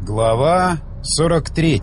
Глава 43.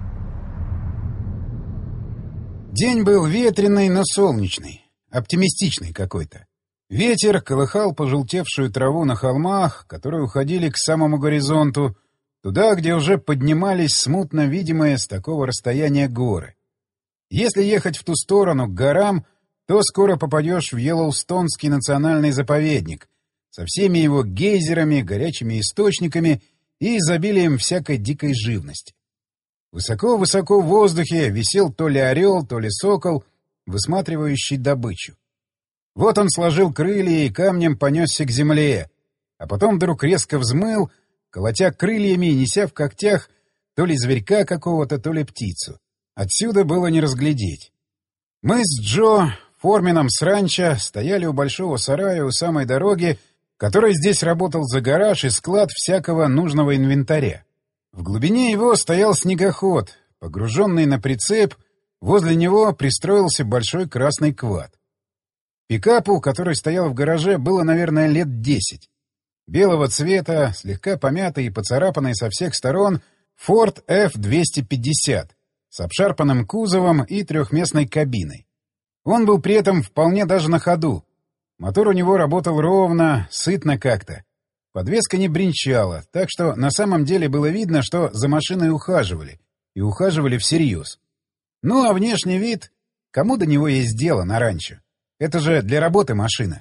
День был ветреный, но солнечный, оптимистичный какой-то. Ветер колыхал пожелтевшую траву на холмах, которые уходили к самому горизонту, туда, где уже поднимались смутно видимые с такого расстояния горы. Если ехать в ту сторону, к горам, то скоро попадешь в Йеллоустонский национальный заповедник со всеми его гейзерами, горячими источниками и изобилием всякой дикой живности. Высоко-высоко в воздухе висел то ли орел, то ли сокол, высматривающий добычу. Вот он сложил крылья и камнем понесся к земле, а потом вдруг резко взмыл, колотя крыльями и неся в когтях то ли зверька какого-то, то ли птицу. Отсюда было не разглядеть. Мы с Джо, форменом с ранчо, стояли у большого сарая у самой дороги, который здесь работал за гараж и склад всякого нужного инвентаря. В глубине его стоял снегоход, погруженный на прицеп, возле него пристроился большой красный квад. Пикапу, который стоял в гараже, было, наверное, лет 10. Белого цвета, слегка помятый и поцарапанный со всех сторон, Ford F-250 с обшарпанным кузовом и трехместной кабиной. Он был при этом вполне даже на ходу. Мотор у него работал ровно, сытно как-то. Подвеска не бренчала, так что на самом деле было видно, что за машиной ухаживали. И ухаживали всерьез. Ну а внешний вид... Кому до него есть дело на ранчо? Это же для работы машина.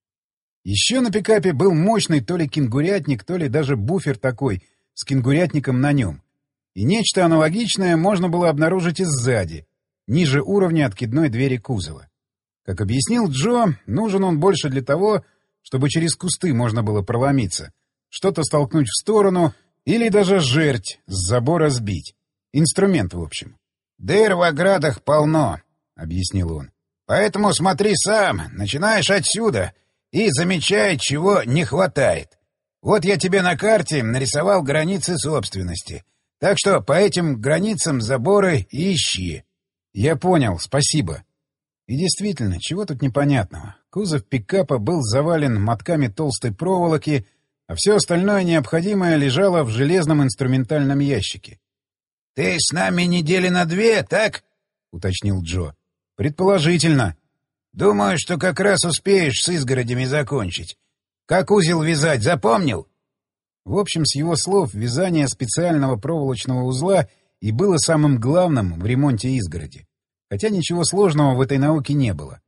Еще на пикапе был мощный то ли кенгурятник, то ли даже буфер такой, с кенгурятником на нем. И нечто аналогичное можно было обнаружить и сзади, ниже уровня откидной двери кузова. Как объяснил Джо, нужен он больше для того, чтобы через кусты можно было проломиться, что-то столкнуть в сторону или даже жерть с забора сбить. Инструмент, в общем. «Дыр в оградах полно», — объяснил он. «Поэтому смотри сам, начинаешь отсюда и замечай, чего не хватает. Вот я тебе на карте нарисовал границы собственности, так что по этим границам заборы и ищи». «Я понял, спасибо». И действительно, чего тут непонятного? Кузов пикапа был завален мотками толстой проволоки, а все остальное необходимое лежало в железном инструментальном ящике. — Ты с нами недели на 2, так? — уточнил Джо. — Предположительно. — Думаю, что как раз успеешь с изгородями закончить. Как узел вязать, запомнил? В общем, с его слов, вязание специального проволочного узла и было самым главным в ремонте изгороди. Хотя ничего сложного в этой науке не было.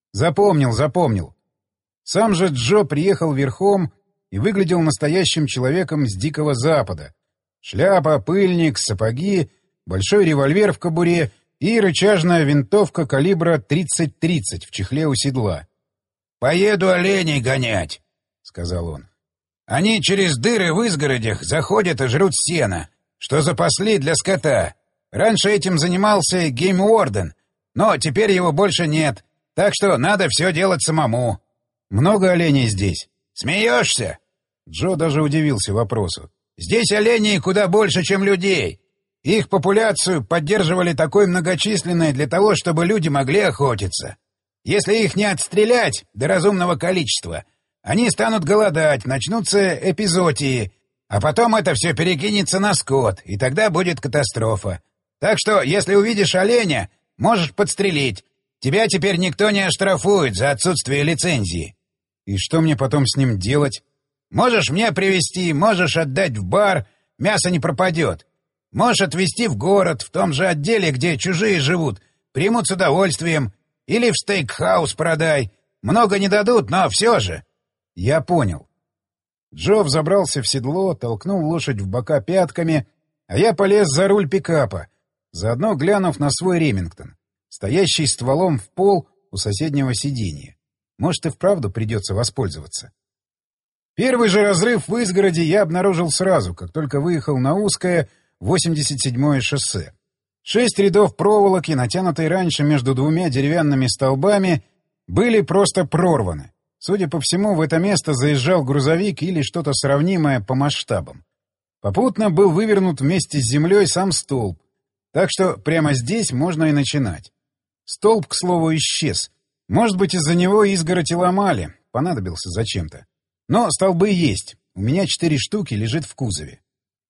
Запомнил. Сам же Джо приехал верхом и выглядел настоящим человеком с Дикого Запада. Шляпа, пыльник, сапоги, большой револьвер в кобуре и рычажная винтовка калибра 30-30 в чехле у седла. «Поеду оленей гонять», — сказал он. «Они через дыры в изгородях заходят и жрут сено, что запасли для скота. Раньше этим занимался гейм-уорден, но теперь его больше нет, так что надо все делать самому». «Много оленей здесь?» «Смеешься?» Джо даже удивился вопросу. «Здесь оленей куда больше, чем людей. Их популяцию поддерживали такой многочисленной для того, чтобы люди могли охотиться. Если их не отстрелять до разумного количества, они станут голодать, начнутся эпизоотии, а потом это все перекинется на скот, и тогда будет катастрофа. Так что, если увидишь оленя, можешь подстрелить. Тебя теперь никто не оштрафует за отсутствие лицензии». «И что мне потом с ним делать?» «Можешь мне привезти, можешь отдать в бар, мясо не пропадет. Можешь отвезти в город, в том же отделе, где чужие живут, примут с удовольствием. Или в стейкхаус продай. Много не дадут, но все же». «Я понял». Джо взобрался в седло, толкнул лошадь в бока пятками, а я полез за руль пикапа, заодно глянув на свой Ремингтон, стоящий стволом в пол у соседнего сиденья. Может, и вправду придется воспользоваться. Первый же разрыв в изгороди я обнаружил сразу, как только выехал на узкое 87-е шоссе. 6 рядов проволоки, натянутой раньше между двумя деревянными столбами, были просто прорваны. Судя по всему, в это место заезжал грузовик или что-то сравнимое по масштабам. Попутно был вывернут вместе с землей сам столб, так что прямо здесь можно и начинать. Столб, к слову, исчез. Может быть, из-за него изгородь и ломали, понадобился зачем-то. Но столбы есть, у меня 4 штуки лежит в кузове.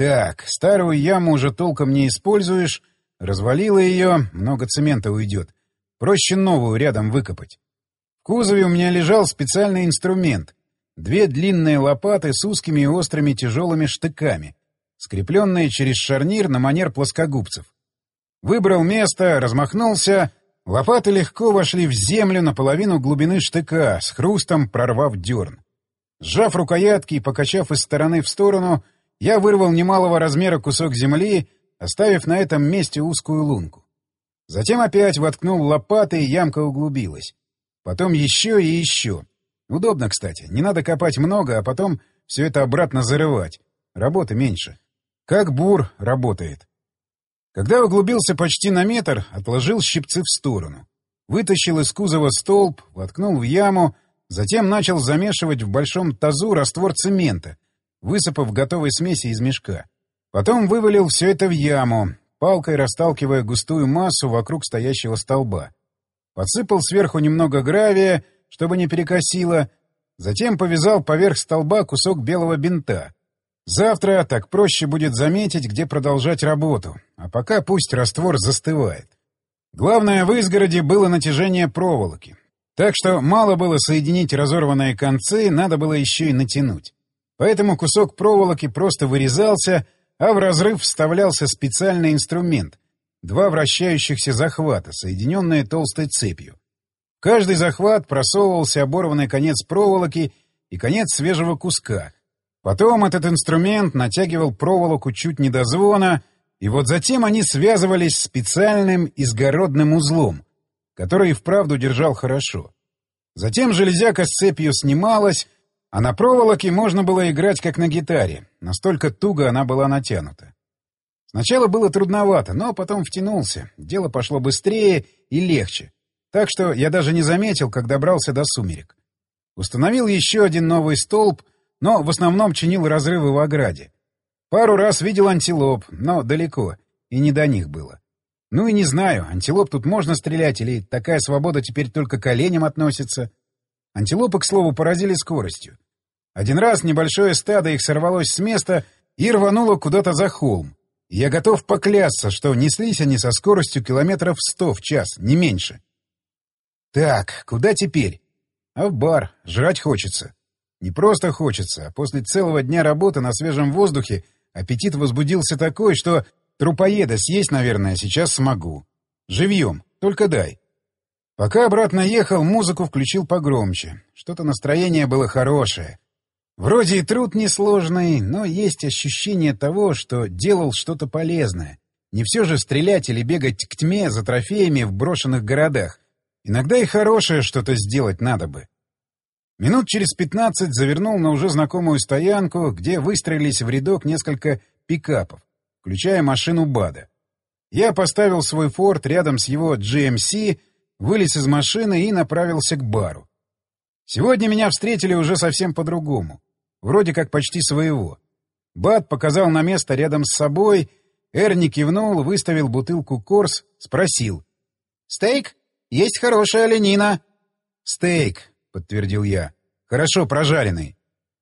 Так, старую яму уже толком не используешь, развалила ее, много цемента уйдет. Проще новую рядом выкопать. В кузове у меня лежал специальный инструмент. 2 длинные лопаты с узкими и острыми тяжелыми штыками, скрепленные через шарнир на манер плоскогубцев. Выбрал место, размахнулся. Лопаты легко вошли в землю наполовину глубины штыка, с хрустом прорвав дерн. Сжав рукоятки и покачав из стороны в сторону, я вырвал немалого размера кусок земли, оставив на этом месте узкую лунку. Затем опять воткнул лопаты, и ямка углубилась. Потом еще и еще. Удобно, кстати. Не надо копать много, а потом все это обратно зарывать. Работы меньше. Как бур работает. Когда углубился почти на метр, отложил щипцы в сторону. Вытащил из кузова столб, воткнул в яму, затем начал замешивать в большом тазу раствор цемента, высыпав готовой смеси из мешка. Потом вывалил все это в яму, палкой расталкивая густую массу вокруг стоящего столба. Подсыпал сверху немного гравия, чтобы не перекосило, затем повязал поверх столба кусок белого бинта. Завтра так проще будет заметить, где продолжать работу, а пока пусть раствор застывает. Главное в изгороде было натяжение проволоки. Так что мало было соединить разорванные концы, надо было еще и натянуть. Поэтому кусок проволоки просто вырезался, а в разрыв вставлялся специальный инструмент — 2 вращающихся захвата, соединенные толстой цепью. В каждый захват просовывался оборванный конец проволоки и конец свежего куска. Потом этот инструмент натягивал проволоку чуть не до звона, и вот затем они связывались специальным изгородным узлом, который и вправду держал хорошо. Затем железяка с цепью снималась, а на проволоке можно было играть как на гитаре, настолько туго она была натянута. Сначала было трудновато, но потом втянулся, дело пошло быстрее и легче, так что я даже не заметил, как добрался до сумерек. Установил еще один новый столб, но в основном чинил разрывы в ограде. Пару раз видел антилоп, но далеко, и не до них было. Ну и не знаю, антилоп тут можно стрелять или такая свобода теперь только к оленям относится. Антилопы, к слову, поразили скоростью. Один раз небольшое стадо их сорвалось с места и рвануло куда-то за холм. И я готов поклясться, что неслись они со скоростью километров 100 в час, не меньше. Так, куда теперь? А в бар. Жрать хочется. Не просто хочется, а после целого дня работы на свежем воздухе аппетит возбудился такой, что трупоеда съесть, наверное, сейчас смогу. Живьем, только дай. Пока обратно ехал, музыку включил погромче. Что-то настроение было хорошее. Вроде и труд несложный, но есть ощущение того, что делал что-то полезное. Не все же стрелять или бегать к тьме за трофеями в брошенных городах. Иногда и хорошее что-то сделать надо бы. Минут через 15 завернул на уже знакомую стоянку, где выстроились в рядок несколько пикапов, включая машину Бада. Я поставил свой «Форд» рядом с его GMC, вылез из машины и направился к бару. Сегодня меня встретили уже совсем по-другому. Вроде как почти своего. Бад показал на место рядом с собой, Эрни кивнул, выставил бутылку «Корс», спросил. «Стейк? Есть хорошая оленина». «Стейк», — подтвердил я. «Хорошо прожаренный».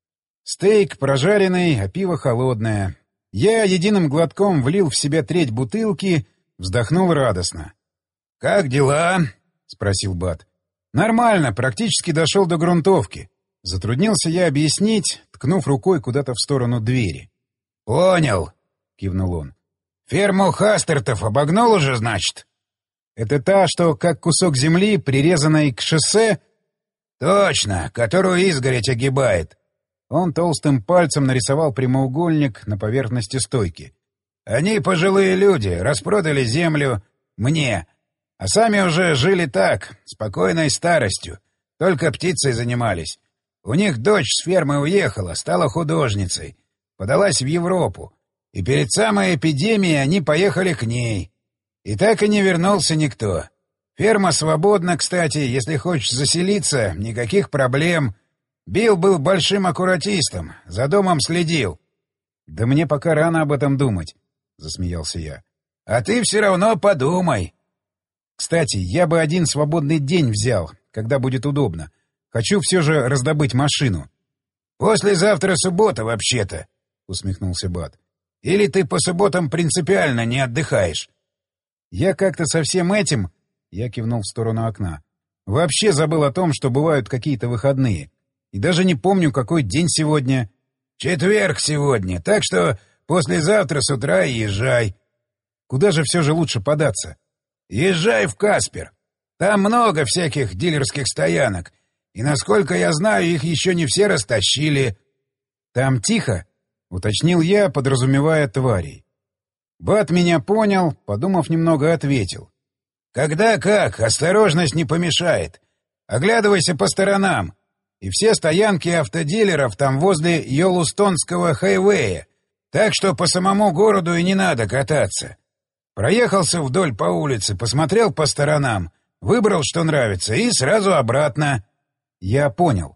Стейк прожаренный, а пиво холодное. Я единым глотком влил в себя треть бутылки, вздохнул радостно. «Как дела?» — спросил Бад. «Нормально, практически дошел до грунтовки». Затруднился я объяснить, ткнув рукой куда-то в сторону двери. «Понял», — кивнул он. «Ферму Хастертов обогнул уже, значит?» «Это та, что как кусок земли, прирезанной к шоссе?» «Точно, которую изгородь огибает». Он толстым пальцем нарисовал прямоугольник на поверхности стойки. «Они пожилые люди, распродали землю мне, а сами уже жили так, спокойной старостью, только птицей занимались. У них дочь с фермы уехала, стала художницей, подалась в Европу, и перед самой эпидемией они поехали к ней. И так и не вернулся никто. Ферма свободна, кстати, если хочешь заселиться, никаких проблем. Билл был большим аккуратистом, за домом следил». «Да мне пока рано об этом думать», — засмеялся я. «А ты все равно подумай». «Кстати, я бы один свободный день взял, когда будет удобно. Хочу все же раздобыть машину». «Послезавтра суббота, вообще-то», — усмехнулся Бат. Или ты по субботам принципиально не отдыхаешь?» «Я как-то со всем этим...» — я кивнул в сторону окна. «Вообще забыл о том, что бывают какие-то выходные. И даже не помню, какой день сегодня». «Четверг сегодня, так что послезавтра с утра и езжай». «Куда же все же лучше податься?» «Езжай в Каспер. Там много всяких дилерских стоянок, и, насколько я знаю, их еще не все растащили». «Там тихо?» — уточнил я, подразумевая тварей. Бат меня понял, подумав немного, ответил. «Когда как, осторожность не помешает. Оглядывайся по сторонам. И все стоянки автодилеров там возле Йеллоустонского хайвея, так что по самому городу и не надо кататься. Проехался вдоль по улице, посмотрел по сторонам, выбрал, что нравится, и сразу обратно». Я понял.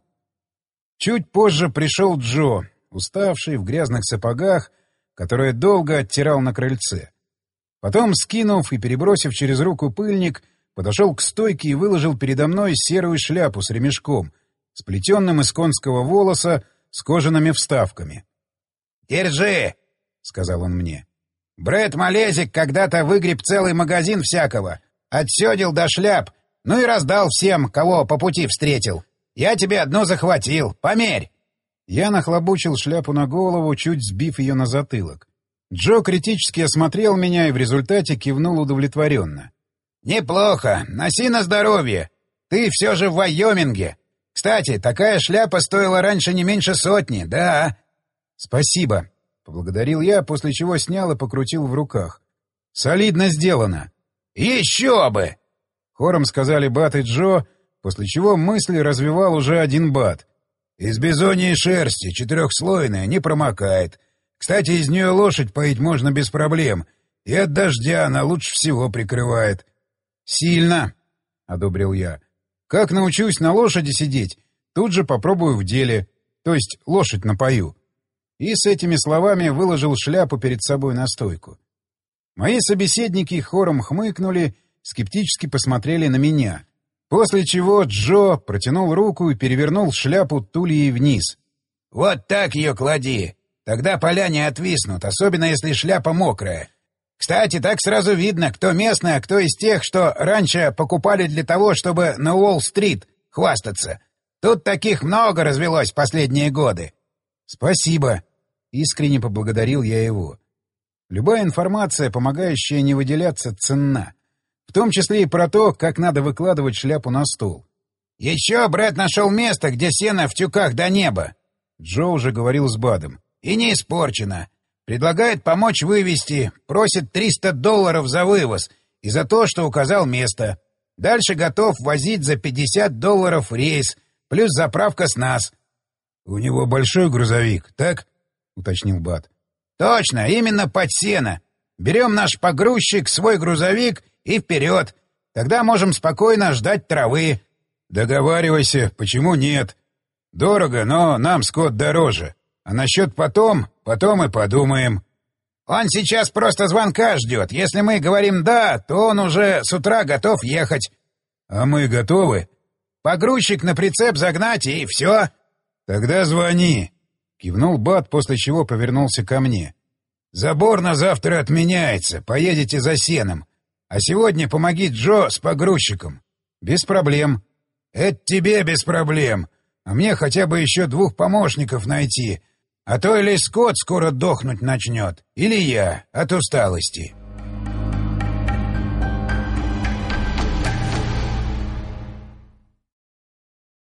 Чуть позже пришел Джо, уставший, в грязных сапогах, которые долго оттирал на крыльце. Потом, скинув и перебросив через руку пыльник, подошел к стойке и выложил передо мной серую шляпу с ремешком, сплетенным из конского волоса с кожаными вставками. «Держи!» — сказал он мне. «Брэд Малезик когда-то выгреб целый магазин всякого, отсёдил до шляп, ну и раздал всем, кого по пути встретил. Я тебе одну захватил, померь!» Я нахлобучил шляпу на голову, чуть сбив ее на затылок. Джо критически осмотрел меня и в результате кивнул удовлетворенно. «Неплохо, носи на здоровье. Ты все же в Вайоминге. Кстати, такая шляпа стоила раньше не меньше 100, да?» «Спасибо», — поблагодарил я, после чего снял и покрутил в руках. «Солидно сделано». «Еще бы!» — хором сказали Бат и Джо, после чего мысли развивал уже один Бат. «Из бизоньей шерсти, 4-слойная, не промокает. Кстати, из нее лошадь поить можно без проблем, и от дождя она лучше всего прикрывает». «Сильно», — одобрил я. «Как научусь на лошади сидеть, тут же попробую в деле, то есть лошадь напою». И с этими словами выложил шляпу перед собой на стойку. Мои собеседники хором хмыкнули, скептически посмотрели на меня, после чего Джо протянул руку и перевернул шляпу тульей вниз. «Вот так ее клади. Тогда поля не отвиснут, особенно если шляпа мокрая. Кстати, так сразу видно, кто местный, а кто из тех, что раньше покупали для того, чтобы на Уолл-стрит хвастаться. Тут таких много развелось в последние годы». «Спасибо», — искренне поблагодарил я его. Любая информация, помогающая не выделяться, ценна. В том числе и про то, как надо выкладывать шляпу на стол. «Еще Брэд нашел место, где сено в тюках до неба», — Джо уже говорил с Бадом. «И не испорчено. Предлагает помочь вывести, просит $300 за вывоз и за то, что указал место. Дальше готов возить за $50 рейс, плюс заправка с нас». «У него большой грузовик, так?» — уточнил Бад. «Точно, именно под сено. Берем наш погрузчик, свой грузовик и вперед. Тогда можем спокойно ждать травы». «Договаривайся, почему нет? Дорого, но нам скот дороже. А насчет потом и подумаем». «Он сейчас просто звонка ждет. Если мы говорим «да», то он уже с утра готов ехать». «А мы готовы?» «Погрузчик на прицеп загнать и все». «Тогда звони», — кивнул Бат, после чего повернулся ко мне. «Забор на завтра отменяется, поедете за сеном. А сегодня помоги Джо с погрузчиком». «Без проблем». «Это тебе без проблем. А мне хотя бы еще 2 помощников найти. А то или Скотт скоро дохнуть начнет, или я от усталости».